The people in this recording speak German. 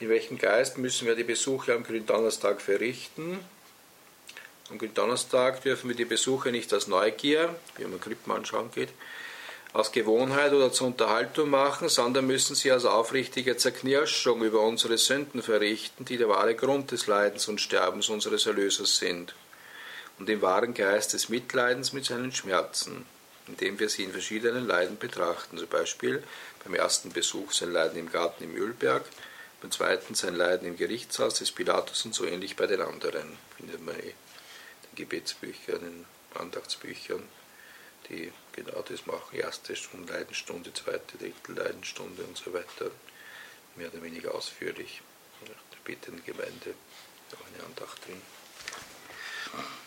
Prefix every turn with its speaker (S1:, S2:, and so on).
S1: In welchem Geist müssen wir die Besuche am Gründonnerstag verrichten? Am Gründonnerstag dürfen wir die Besuche nicht aus Neugier, wie man Krippen anschauen geht, aus Gewohnheit oder zur Unterhaltung machen, sondern müssen sie aus aufrichtiger Zerknirschung über unsere Sünden verrichten, die der wahre Grund des Leidens und Sterbens unseres Erlösers sind, und im wahren Geist des Mitleidens mit seinen Schmerzen, indem wir sie in verschiedenen Leiden betrachten, zum Beispiel beim ersten Besuch sein Leiden im Garten im Ölberg, beim zweiten sein Leiden im Gerichtshaus des Pilatus und so ähnlich bei den anderen. Findet man in den Gebetsbüchern, in Andachtsbüchern, die genau das machen. Erste Stunde Leidensstunde, zweite Drittel Leidensstunde und so weiter. Mehr oder weniger ausführlich. Nach der betenden Gemeinde auch eine Andacht drin.